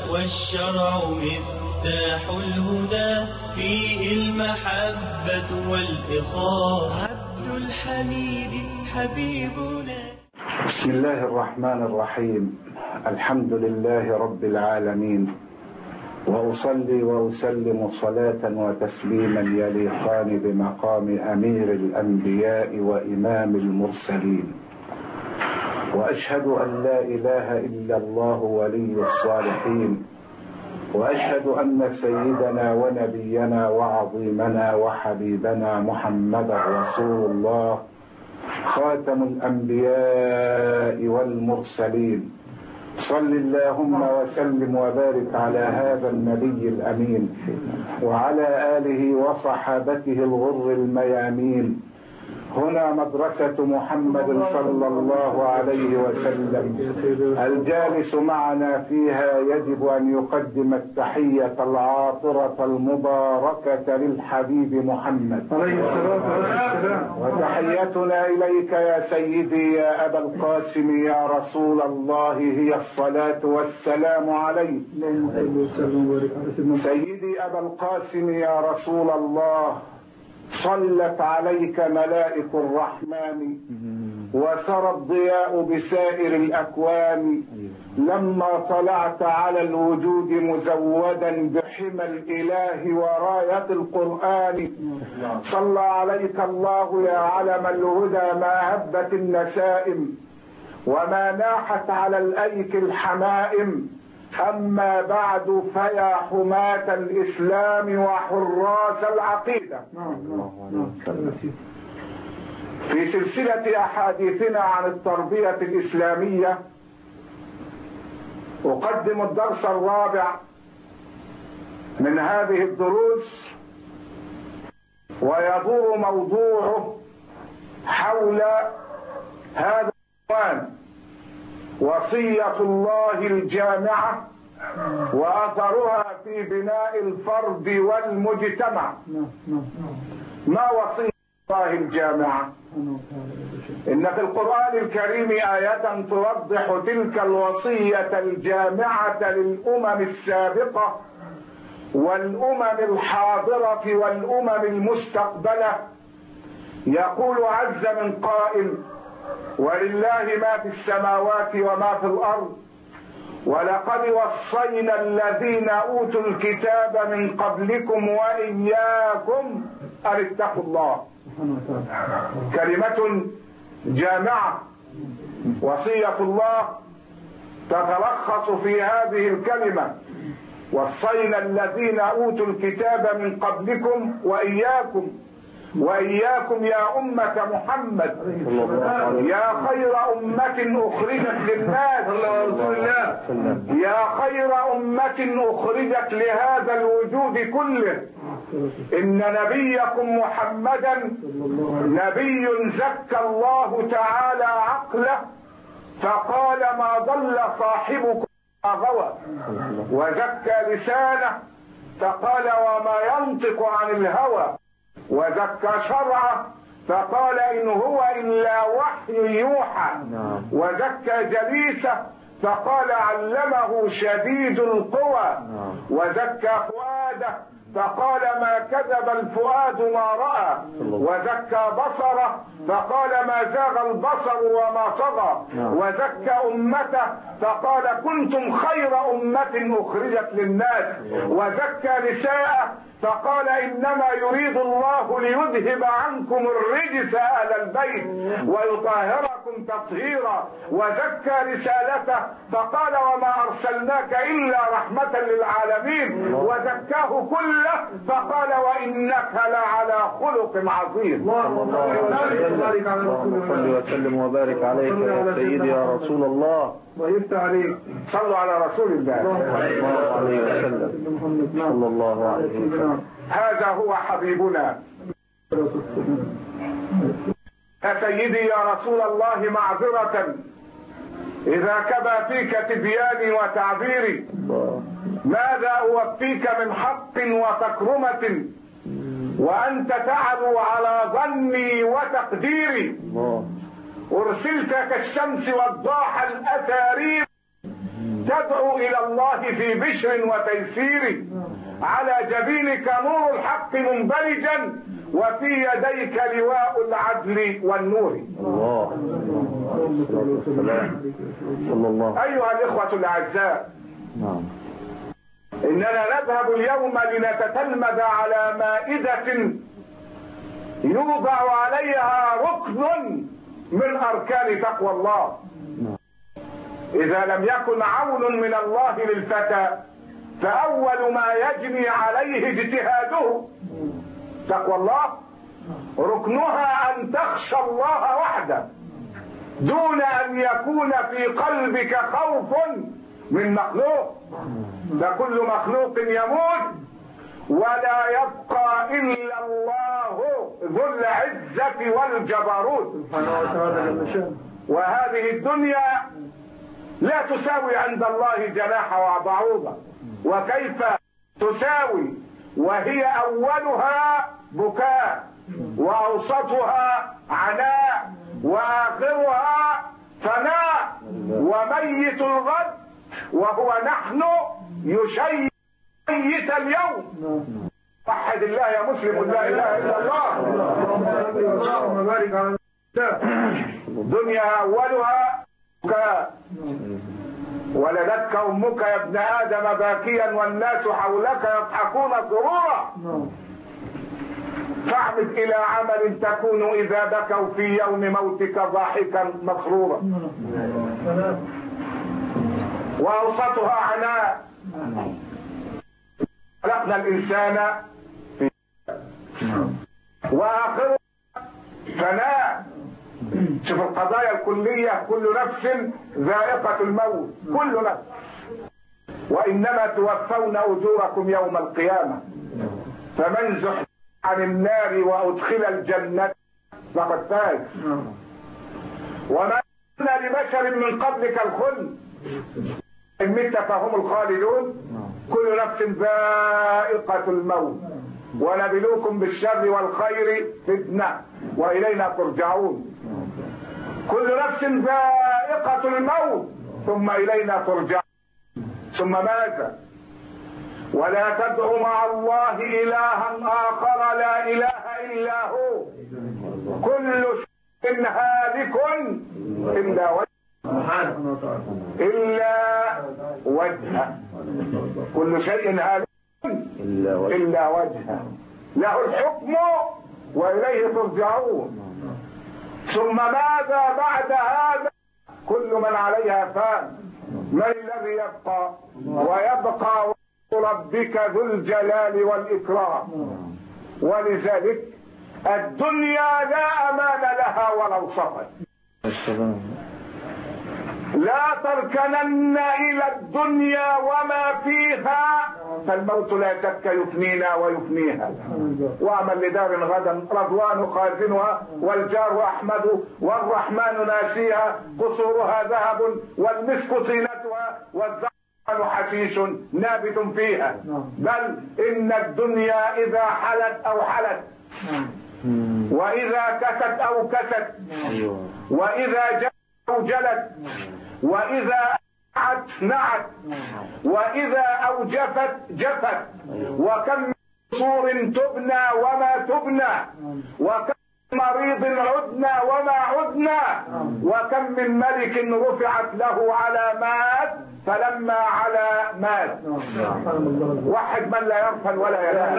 والشرع مفتاح الهدى، فيه المحبة والإخاء، عبد الحميد حبيبنا. بسم الله الرحمن الرحيم. الحمد لله رب العالمين، وأصلي وأسلم صلاة وتسليما يليقان بمقام أمير الأنبياء وإمام المرسلين، وأشهد أن لا إله إلا الله ولي الصالحين، وأشهد أن سيدنا ونبينا وعظيمنا وحبيبنا محمد رسول الله، خاتم الأنبياء والمرسلين. صل اللهم وسلم وبارك على هذا النبي الأمين وعلى آله وصحابته الغر الميامين. هنا مدرسة محمد صلى الله عليه وسلم، الجالس معنا فيها يجب أن يقدم التحية العاطرة المباركة للحبيب محمد، وتحيتنا إليك يا سيدي يا أبا القاسم يا رسول الله هي الصلاة والسلام عليك. سيدي أبا القاسم يا رسول الله، صلت عليك ملائك الرحمن وسرى الضياء بسائر الأكوان، لما طلعت على الوجود مزودا بحمى الإله وراية القرآن. صلى عليك الله يا علم الهدى ما هبت النسائم وما ناحت على الأيك الحمائم. أما بعد، فيا حماة الإسلام وحراس العقيدة، في سلسلة أحاديثنا عن التربية الإسلامية أقدم الدرس الرابع من هذه الدروس، ويدور موضوعه حول هذا العنوان: وصية الله الجامعة وأثرها في بناء الفرد والمجتمع. ما وصية الله الجامعة؟ إن في القرآن الكريم آية توضح تلك الوصية الجامعة للأمم السابقة والأمم الحاضرة والأمم المستقبلة. يقول عز من قائل: ولله ما في السماوات وما في الأرض، ولقد وصينا الذين أوتوا الكتاب من قبلكم وإياكم أن اتقوا الله. كلمة جامعة. وصية الله تتلخص في هذه الكلمة: وصينا الذين أوتوا الكتاب من قبلكم وإياكم. وإياكم يا أمة محمد، يا خير أمة أخرجت للناس، يا خير أمة أخرجت لهذا الوجود كله. إن نبيكم محمدا نبي زكى الله تعالى عقله فقال: ما ضل صاحبكم ما غوى، وزكى لسانه فقال: وما ينطق عن الهوى، وزكى شرعه فقال: إن هو إلا وحي يوحى، وزكى جليسه فقال: علمه شديد القوى، وزكى فؤاده فقال: ما كذب الفؤاد ما رأى، وزكى بصره فقال: ما زاغ البصر وما طغى، وزكى أمته فقال: كنتم خير أمة أخرجت للناس، وزكى نساءه فقال: إنما يريد الله ليذهب عنكم الرجس أهل البيت ويطهركم تطهيرا، وزكى رسالته فقال: وما أرسلناك إلا رحمة للعالمين، وزكاه كله فقال: وإنك لعلى خلق عظيم. صل وسلم وبارك عليك يا سيدي يا رسول الله. ويفتح عليك. صلوا على رسول الله صلى الله عليه وسلم. صلى الله عليه وسلم. هذا هو حبيبنا. يا سيدي يا رسول الله، معذرة إذا كبى فيك تبياني وتعبيري، ماذا أوفيك من حق وتكرمة وأنت تعلو على ظني وتقديري؟ أرسلت كالشمس والضاحى الأثارير تدعو إلى الله في بشر وتيسير، على جبينك نور الحق منبلجا، وفي يديك لواء العدل والنور. الله. أيها الإخوة الأعزاء، إننا نذهب اليوم لنتتلمذ على مائدة يوضع عليها ركن من أركان تقوى الله. إذا لم يكن عون من الله للفتى فأول ما يجني عليه اجتهاده تقوى الله. ركنها أن تخشى الله وحده دون أن يكون في قلبك خوف من مخلوق، فكل مخلوق يموت ولا يبقى إلا الله ذو العزة والجبروت. وهذه الدنيا لا تساوي عند الله جناح بعوضة. وكيف تساوي وهي أولها بكاء وأوسطها عناء وآخرها فناء، وميت الغد وهو نحن يشيء ميت اليوم. وحد الله يا مسلم، لا إله إلا الله. اللهم بارك على دنيا أولها بكاء، ولدتك أمك يا ابن آدم باكيا والناس حولك يضحكون سرورا، فاعمد إلى عمل تكون إذا بكوا في يوم موتك ضاحكا مسرورا. وأوسطها عناء، خلقنا الإنسان في وآخرها فناء. شوف القضايا الكلية، كل نفس ذائقة الموت، كل نفس، وإنما توفون أجوركم يوم القيامة، فمن زحزح عن النار وأدخل الجنة فقد فاز. وما كنا لبشر من قبلك الخلد إن مت فهم الخالدون. كل نفس ذائقة الموت، ونبلوكم بالشر والخير فتنة وإلينا ترجعون. كل نفس ذائقة الموت ثم إلينا ترجعون. ثم ماذا؟ ولا تدعوا مع الله إلها آخر لا إله إلا هو، كل شيء هالك إلا وجهه، كل شيء هالك إلا وجهه، له الحكم وإليه ترجعون. ثم ماذا بعد هذا؟ كل من عليها فان، من الذي يبقى؟ ويبقى ربك ذو الجلال والإكرام. ولذلك الدنيا لا أمان لها ولو صفت. لا تركنن إلى الدنيا وما فيها، فالموت لا شك يفنينا ويفنيها. واعمل لدار غدا رضوان خازنها، والجار أحمد والرحمن ناسيها، قصورها ذهب والمسك طينتها، والزعفران حشيش نابت فيها. بل إن الدنيا إذا حلت أو حلت، وإذا كست أو كست، وإذا جلت أو جلت، وإذا نعت نعت، وإذا أوجفت جفت. وكم من قصور تبنى وما تبنى، وكم مريض عدنا وما عدنا، وكم من ملك رفعت له علامات فلما على مات. وحد من لا يغفل ولا ينام.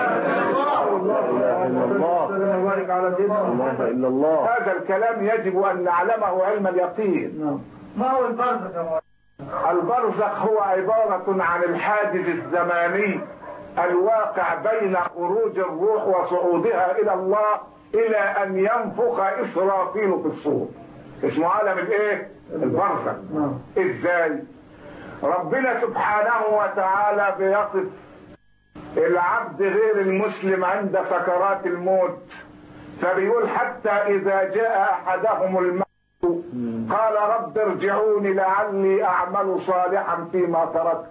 هذا الكلام يجب أن نعلمه علم اليقين. ما هو البرزخ؟ البرزخ هو عبارة عن الحاجز الزماني الواقع بين خروج الروح وصعودها إلى الله إلى أن ينفخ إسرافيل في الصور. اسمه عالم الايه؟ البرزخ. ازاي؟ ربنا سبحانه وتعالى بيصف العبد غير المسلم عند سكرات الموت، فبيقول حتى إذا جاء أحدهم الموت قال رب ارجعوني لعلي أعمل صالحا فيما تركت.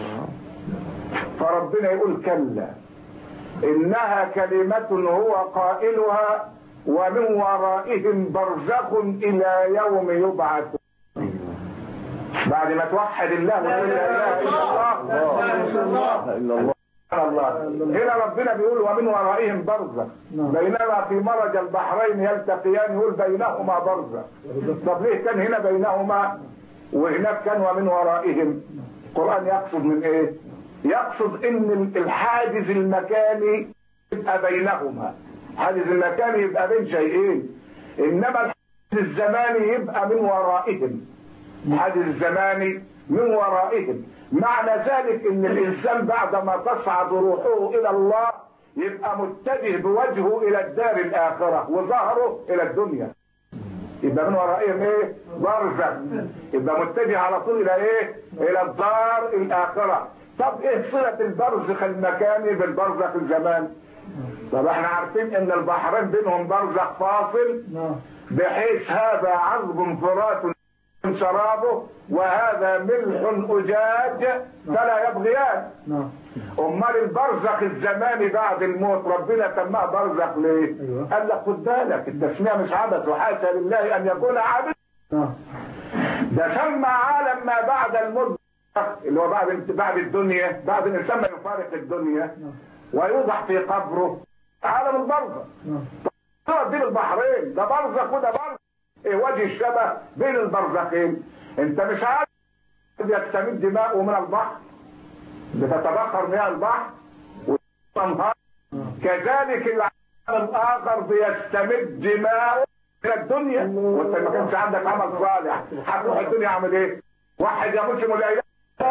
فربنا يقول كلا إنها كلمة هو قائلها ومن ورائهم برزخ إلى يوم يبعث. بعد ما توحد الله وتقول لا اله الا الله هنا ربنا بيقول ومن ورائهم برزخ بينما في مرج البحرين يلتقيان، يقول بينهما برزخ. طب ليه كان هنا بينهما وهناك كان ومن ورائهم؟ القرآن يقصد من ايه؟ يقصد ان الحاجز المكاني يبقى بينهما، الحاجز المكاني يبقى بين شيئين، انما الحاجز الزماني يبقى من ورائهم، الحاجز الزماني من ورائهم. معنى ذلك ان الانسان بعدما تصعد روحه الى الله يبقى متجه بوجهه الى الدار الاخره وظهره الى الدنيا، يبقى من ورائهم ايه؟ برزخ، يبقى متجه على طول الى ايه؟ الى الدار الاخره. طب ايه صله البرزخ المكاني بالبرزخ الزماني؟ طب احنا عارفين ان البحرين بينهم برزخ فاصل، بحيث هذا عذب فرات شرابه وهذا ملح أجاج فلا يبغيان. امال البرزخ الزماني بعد الموت ربنا سماه برزخ ليه؟ قال لك خد بالك التسميه مش عبث، وحاشا لله ان يكون عبث. ده سمى عالم ما بعد الموت اللي هو بعد الدنيا، بعد الانسان ما يفارق الدنيا ويوضع في قبره، عالم البرزخ. بين البحرين ده برزخ وده برزخ، ايه وجه الشبه بين البرزخين؟ انت مش عارف يستمد دماؤه من البحر، بتتبخر مياه البحر وتنهار، كذلك العالم الاخر بيستمد دماؤه من الدنيا. وانت ما كانش عندك عمل صالح هتروح الدنيا عامل ايه؟ واحد يا مسلم ولا اله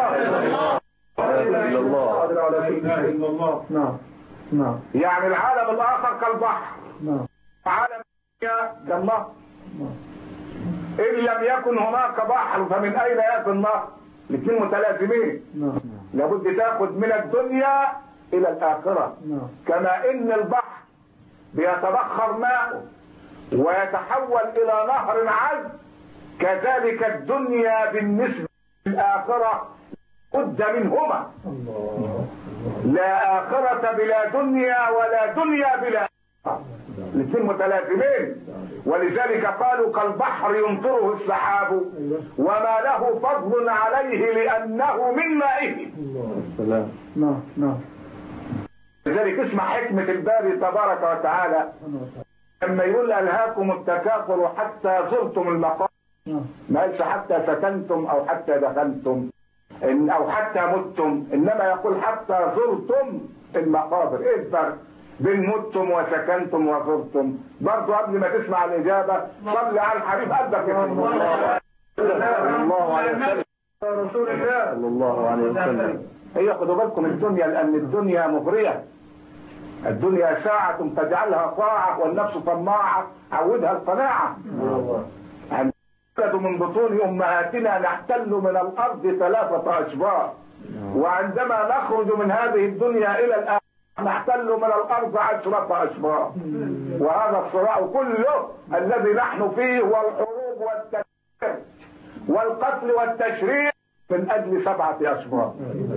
الا الله. نعم يعني العالم الاخر كالبحر، عالم كالنهر. إن لم يكن هناك بحر فمن أين يأتي النهر؟ الاثنين متلازمين. لابد تأخذ من الدنيا إلى الآخرة. كما إن البحر بيتبخر ماءه ويتحول إلى نهر عذب، كذلك الدنيا بالنسبة للآخرة بد منهما. لا آخرة بلا دنيا ولا دنيا بلا آخرة، الاثنين متلازمين. ولذلك قالوا كالبحر يمطره السحاب وما له فضل عليه لأنه من مائه. لذلك اسمع حكمة الباري تبارك وتعالى لما يقول ألهاكم التكاثر حتى زرتم المقابر، ما قالش حتى سكنتم أو حتى دخلتم أو حتى متم، إنما يقول حتى زرتم المقابر. إيه الفرق بين متم وسكنتم وزرتم؟ برضو قبل ما تسمع الإجابة صلي على الحبيب قلبك يا الله عليه وسلم، رسول الله صلى الله عليه وسلم. هي خدوا بالكم الدنيا، لأن الدنيا مغرية، الدنيا ساعة تجعلها طاعة والنفس طماعة عودها القناعة. نولد من بطون أمهاتنا نحتل من الأرض 3 أشبار، وعندما نخرج من هذه الدنيا إلى الآخرة نحتل من الأرض 10 أشبار. وهذا الصراع كله الذي نحن فيه هو الحروب والتكفير والقتل والتشريع من أجل 7 أشبار.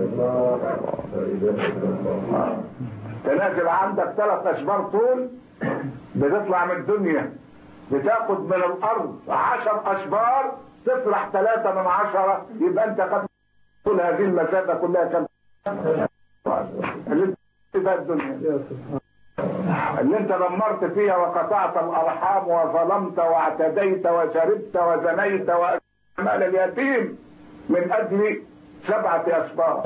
تنازل عندك 3 أشبار طول، بتطلع من الدنيا بتاخد من الأرض 10 أشبار، تطرح 3 من 10، يبقى أنت قد طول هذه المسافة كلها كم؟ اللي الدنيا اللي انت دمرت فيها وقطعت الارحام وظلمت واعتديت وشربت وزنيت ومال اليتيم من اجل 7 أشبار.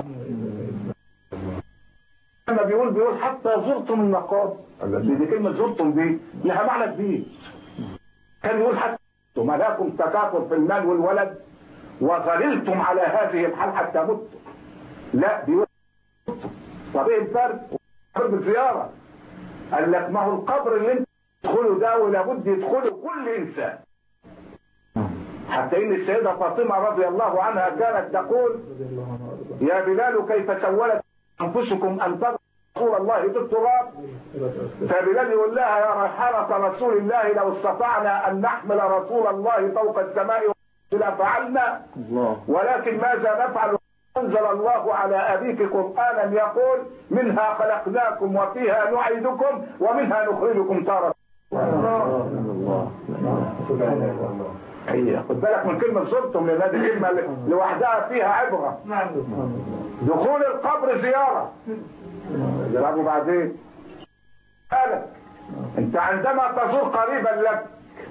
لما بيقول حتى زرتم المقابر، دي كلمه زرتم دي لها معنى كبير. كان يقول حتى ما لكم تكاثر في المال والولد وظللتم على هذه الحال حتى متم. لا بيقول طب ايه الفرق؟ بالزيارة قال لك ما هو القبر اللي انت تدخله ده ولابد يدخله كل انسان. حتى ان السيدة فاطمة رضي الله عنها كانت تقول يا بلال كيف سولت انفسكم ان ترى رسول الله في التراب؟ فبلال يقول لها يا ريحانة رسول الله لو استطعنا ان نحمل رسول الله فوق السماء لفعلنا، ولكن ماذا نفعل؟ أنزل الله على أبيك قرآنا يقول منها خلقناكم وفيها نعيدكم ومنها نخرجكم تارة. خد بالك من كلمة زرتم، لأن هذه كلمة لوحدها فيها عبرة. دخول القبر زيارة. طب وبعدين قالك انت عندما تزور قريبا لك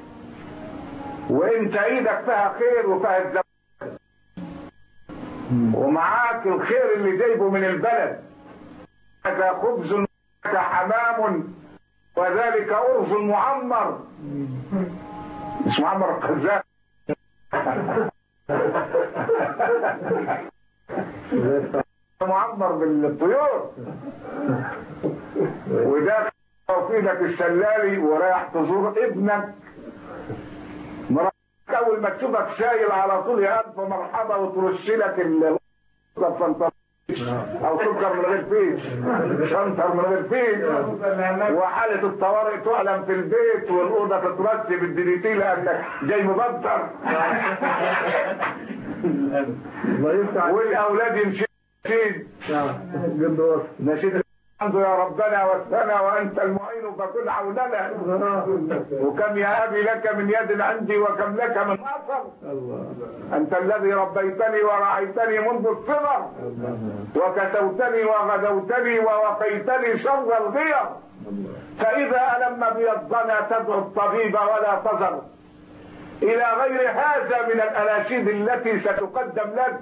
وانت ايدك فيها خير وفيها الزواج ومعاك الخير اللي جايبه من البلد، هذا خبز وهذا حمام وذلك أرز معمر، مش معمر القذاب معمر بالطيور، وده في ايدك السلالي ورايح تزور ابنك، اول ما تشوفك سايل على طول يا الف مرحبا وترش لك او سكر من غير فيش، شنطر من غير فيش، وحالة الطوارئ تعلم في البيت والاوضه تترش بالديديتي لانك جاي مبطر والاولاد يمشي نشيد الحمد يا ربنا والثنى وانت المعين فكن عوننا، وكم يا ابي لك من يد عندي وكم لك من اثر، انت الذي ربيتني ورعيتني منذ الصغر وكسوتني وغدوتني ووقيتني شر الغير، فاذا الم بي الظنا تدعو الطبيب ولا تزر الى غير هذا من الاناشيد التي ستقدم لك،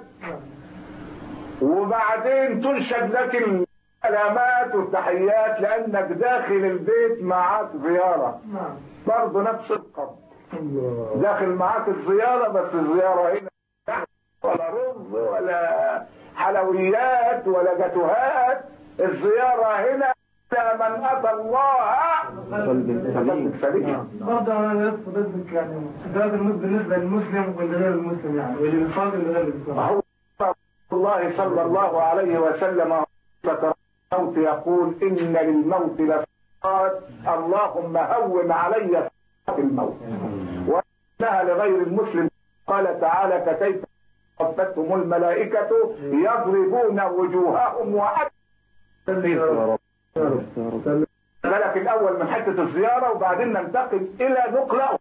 وبعدين تنشد لك السلامات والتحيات لانك داخل البيت معاك زيارة برضه نفس القبر، داخل معاك الزيارة بس الزيارة هنا ولا رز ولا حلويات ولا جاتوهات، الزيارة هنا من اتى الله قلب سليم. برضه انا نفسي يعني ده بالنسبه للمسلم والغير المسلم يعني واللي بيصلي والغير المسلم. هو الله صلى الله عليه وسلم الموت يقول إن للموت لسكرات اللهم هون علي سكرات الموت، وإنها لغير المسلم قال تعالى فكيف توفتهم الملائكة يضربون وجوههم وأدبارهم. بالك الأول من حتة الزيارة وبعدين ننتقل إلى نقلة.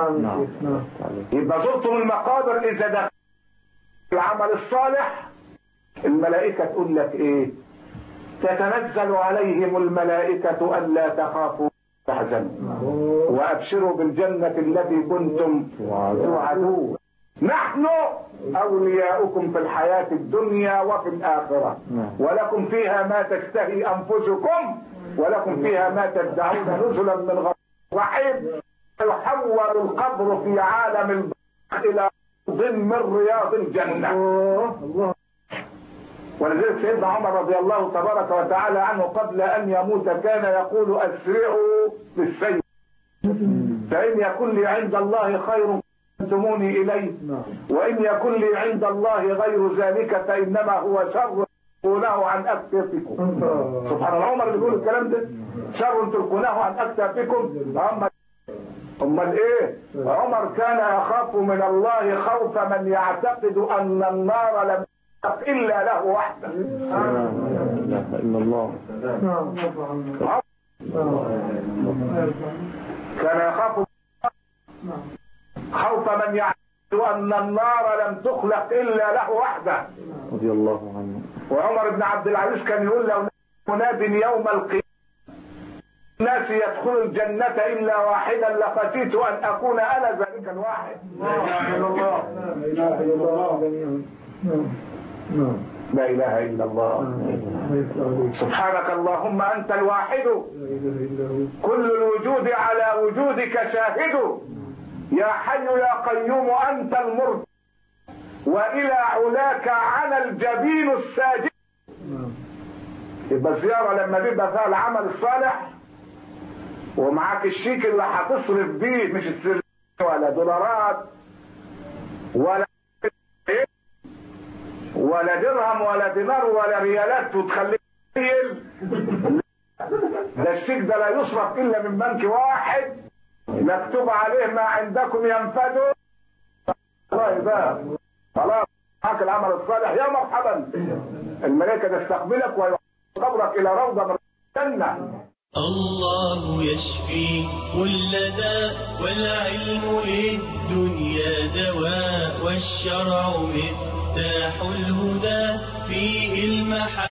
يبقى زرتم المقابر إذا دخل العمل الصالح الملائكة تقول لك إيه؟ تتنزل عليهم الملائكة ألا تخافوا تحزنوا وأبشروا بالجنة التي كنتم توعدون، نحن أولياؤكم في الحياة الدنيا وفي الآخرة ولكم فيها ما تشتهي أنفسكم ولكم فيها ما تدعون نزلا من غفور رحيم. يحول القبر في عالم البرزخ إلى ضمن من رياض الجنة. ولذلك سيدنا عمر رضي الله تبارك وتعالى عنه قبل أن يموت كان يقول أسرعوا بالسير فإن يكن لي عند الله خير فانتموني إليه وإن يكن لي عند الله غير ذلك فإنما هو شر تلقونه عن أكتافكم. سبحان الله، عمر بيقول الكلام ده، شر تلقونه عن أكتافكم. أمال إيه؟ عمر كان يخاف من الله خوف من يعتقد أن النار لم إلا له وحده. لا إله إلا الله. كان يخاف خوف من يعتقد أن النار لم تخلق إلا له وحده رضي الله عنه. وعمر بن عبد العزيز كان يقول لو مناد يوم القيامة الناس يدخل الجنة إلا واحدا لخشيت أن أكون أنا ذلك الواحد. لا إله إلا الله. سبحانك اللهم أنت الواحد كل الوجود على وجودك شاهد يا حي يا قيوم أنت المرتضى وإلى علاك على الجبين الساجد. يبقى الزيارة لما بيبقى فيها العمل الصالح ومعاك الشيك اللي هتصرف بيه، مش السر ولا دولارات ولا درهم ولا دينار ولا ريالات وتخليك ده الشيك ده لا يصرف الا من بنك واحد مكتوب عليه ما عندكم ينفد. والله بقى خلاص معاك العمل الصالح يا مرحبا، الملائكه تستقبلك ويقبلك الى روضه من الجنه. الله يشفي كل داء والعلم للدنيا دواء والشرع مفتاح الهدى فيه المحبة